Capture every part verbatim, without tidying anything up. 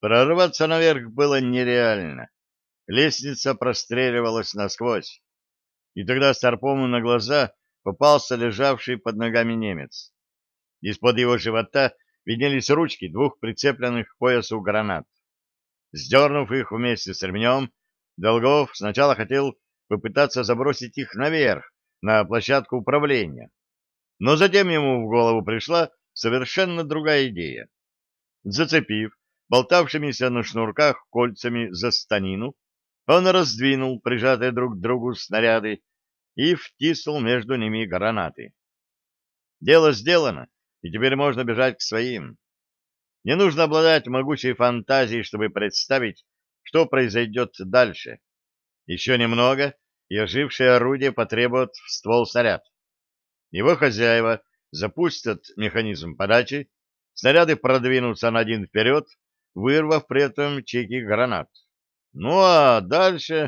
Прорваться наверх было нереально. Лестница простреливалась насквозь. И тогда Старпому на глаза попался лежавший под ногами немец. Из-под его живота виднелись ручки двух прицепленных к поясу гранат. Сдернув их вместе с ремнем, Долгов сначала хотел попытаться забросить их наверх, на площадку управления. Но затем ему в голову пришла совершенно другая идея. Зацепив болтавшимися на шнурках кольцами за станину, он раздвинул прижатые друг к другу снаряды и втиснул между ними гранаты. Дело сделано, и теперь можно бежать к своим. Не нужно обладать могучей фантазией, чтобы представить, что произойдет дальше. Еще немного, и ожившее орудие потребует в ствол снаряд. Его хозяева запустят механизм подачи, снаряды продвинутся на один вперед, вырвав при этом чеки гранат. Ну а дальше...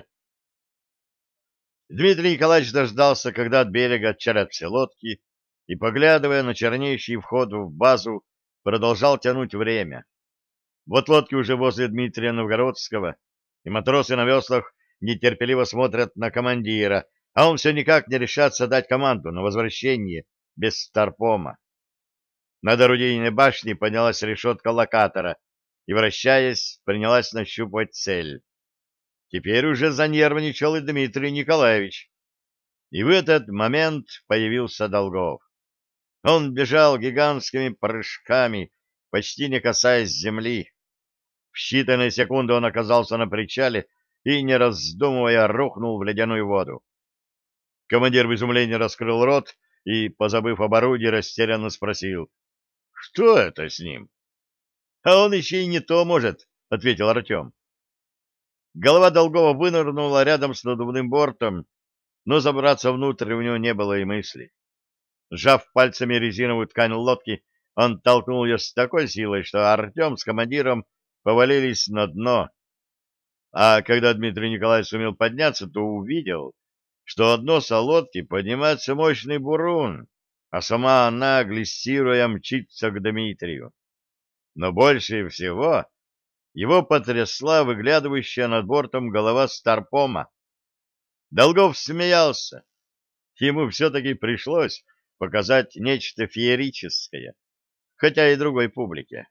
Дмитрий Николаевич дождался, когда от берега отчалят все лодки, и, поглядывая на чернеющий вход в базу, продолжал тянуть время. Вот лодки уже возле Дмитрия Новгородского, и матросы на веслах нетерпеливо смотрят на командира, а он все никак не решается дать команду на возвращение без старпома. Над орудийной башней поднялась решетка локатора и, вращаясь, принялась нащупывать цель. Теперь уже занервничал и Дмитрий Николаевич. И в этот момент появился Долгов. Он бежал гигантскими прыжками, почти не касаясь земли. В считанные секунды он оказался на причале и, не раздумывая, рухнул в ледяную воду. Командир в изумлении раскрыл рот и, позабыв об орудии, растерянно спросил: «Что это с ним?» «А он еще и не то может», — ответил Артем. Голова Долгова вынырнула рядом с надувным бортом, но забраться внутрь у него не было и мысли. Сжав пальцами резиновую ткань лодки, он толкнул ее с такой силой, что Артем с командиром повалились на дно. А когда Дмитрий Николаевич сумел подняться, то увидел, что от носа лодки поднимается мощный бурун, а сама она, глиссируя, мчится к Дмитрию. Но больше всего его потрясла выглядывающая над бортом голова Старпома. Долгов смеялся. Ему все-таки пришлось показать нечто феерическое, хотя и другой публике.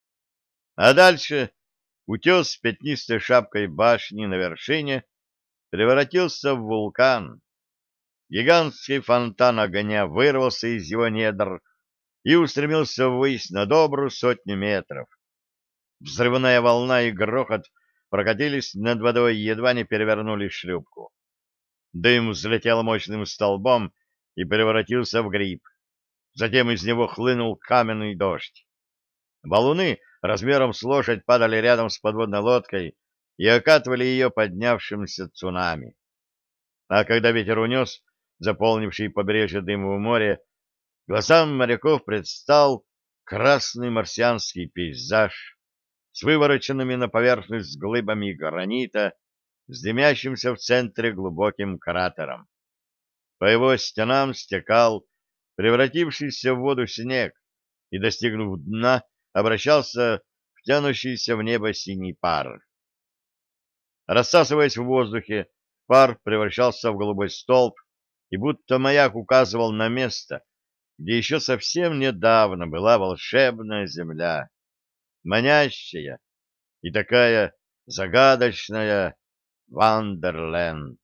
А дальше утес с пятнистой шапкой башни на вершине превратился в вулкан. Гигантский фонтан огня вырвался из его недр и устремился ввысь на добрую сотню метров. Взрывная волна и грохот прокатились над водой и едва не перевернули шлюпку. Дым взлетел мощным столбом и превратился в гриб. Затем из него хлынул каменный дождь. Валуны размером с лошадь падали рядом с подводной лодкой и окатывали ее поднявшимся цунами. А когда ветер унес заполнивший побережье дыму в море, глазам моряков предстал красный марсианский пейзаж с вывороченными на поверхность глыбами гранита, с дымящимся в центре глубоким кратером. По его стенам стекал превратившийся в воду снег и, достигнув дна, обращался в тянущийся в небо синий пар. Рассасываясь в воздухе, пар превращался в голубой столб и будто маяк указывал на место, где еще совсем недавно была волшебная земля, манящая и такая загадочная Вандерленд.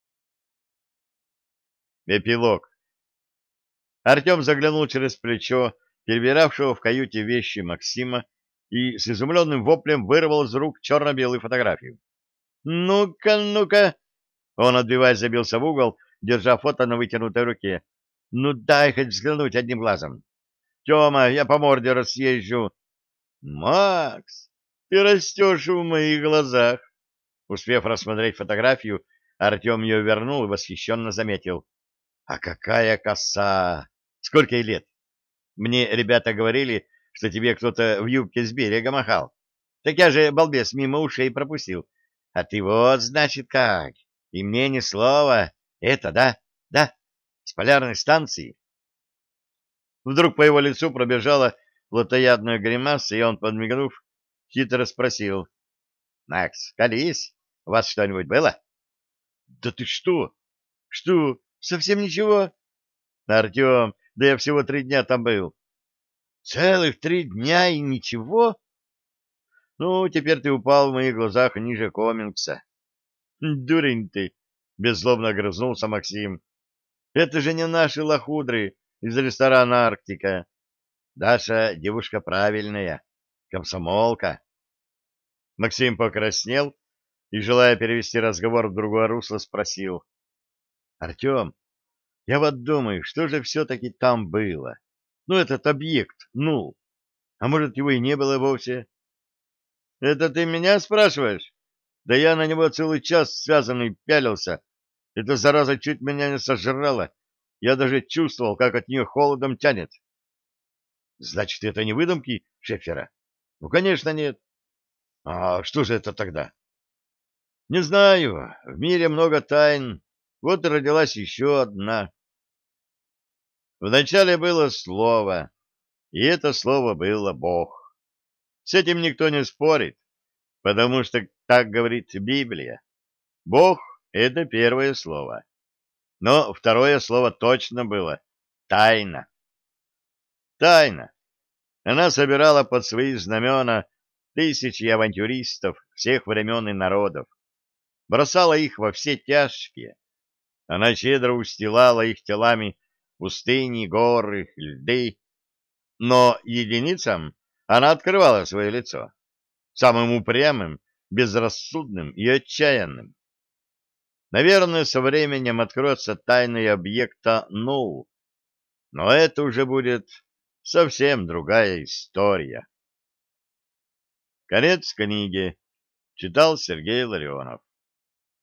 Эпилог. Артем заглянул через плечо перебиравшего в каюте вещи Максима и с изумленным воплем вырвал из рук черно-белую фотографию. «Ну-ка, ну-ка!» Он, отбиваясь, забился в угол, держа фото на вытянутой руке. «Ну дай хоть взглянуть одним глазом! Тема, я по морде разъезжу!» «Макс, ты растешь в моих глазах!» Успев рассмотреть фотографию, Артем ее вернул и восхищенно заметил. «А какая коса! Сколько ей лет? Мне ребята говорили, что тебе кто-то в юбке с берега махал. Так я же, балбес, мимо ушей пропустил. А ты вот, значит, как. И мне ни слова. Это, да, да, с полярной станции». Вдруг по его лицу пробежала плотоядная гримаса, и он, подмигнув, хитро спросил. — Макс, колись, у вас что-нибудь было? — Да ты что? — Что, совсем ничего? — Артем, да я всего три дня там был. — Целых три дня и ничего? — Ну, теперь ты упал в моих глазах ниже комингса. — Дурень ты! — беззлобно огрызнулся Максим. — Это же не наши лохудры из ресторана «Арктика». Даша девушка правильная, комсомолка. Максим покраснел и, желая перевести разговор в другое русло, спросил. — Артем, я вот думаю, что же все-таки там было? Ну, этот объект, ну, а может, его и не было вовсе? — Это ты меня спрашиваешь? Да я на него целый час связанный пялился. Эта зараза чуть меня не сожрала. Я даже чувствовал, как от нее холодом тянет. — Значит, это не выдумки Шефера? — Ну, конечно, нет. — А что же это тогда? — Не знаю. В мире много тайн. Вот и родилась еще одна. Вначале было слово, и это слово было Бог. С этим никто не спорит, потому что так говорит Библия. Бог — это первое слово. Но второе слово точно было — тайна. Тайна. Она собирала под свои знамена тысячи авантюристов всех времен и народов, бросала их во все тяжкие. Она щедро устилала их телами пустыни, горы, льды, но единицам она открывала свое лицо, самым упрямым, безрассудным и отчаянным. Наверное, со временем откроется тайна объекта Нул, но это уже будет совсем другая история. Конец книги. Читал Сергей Ларионов.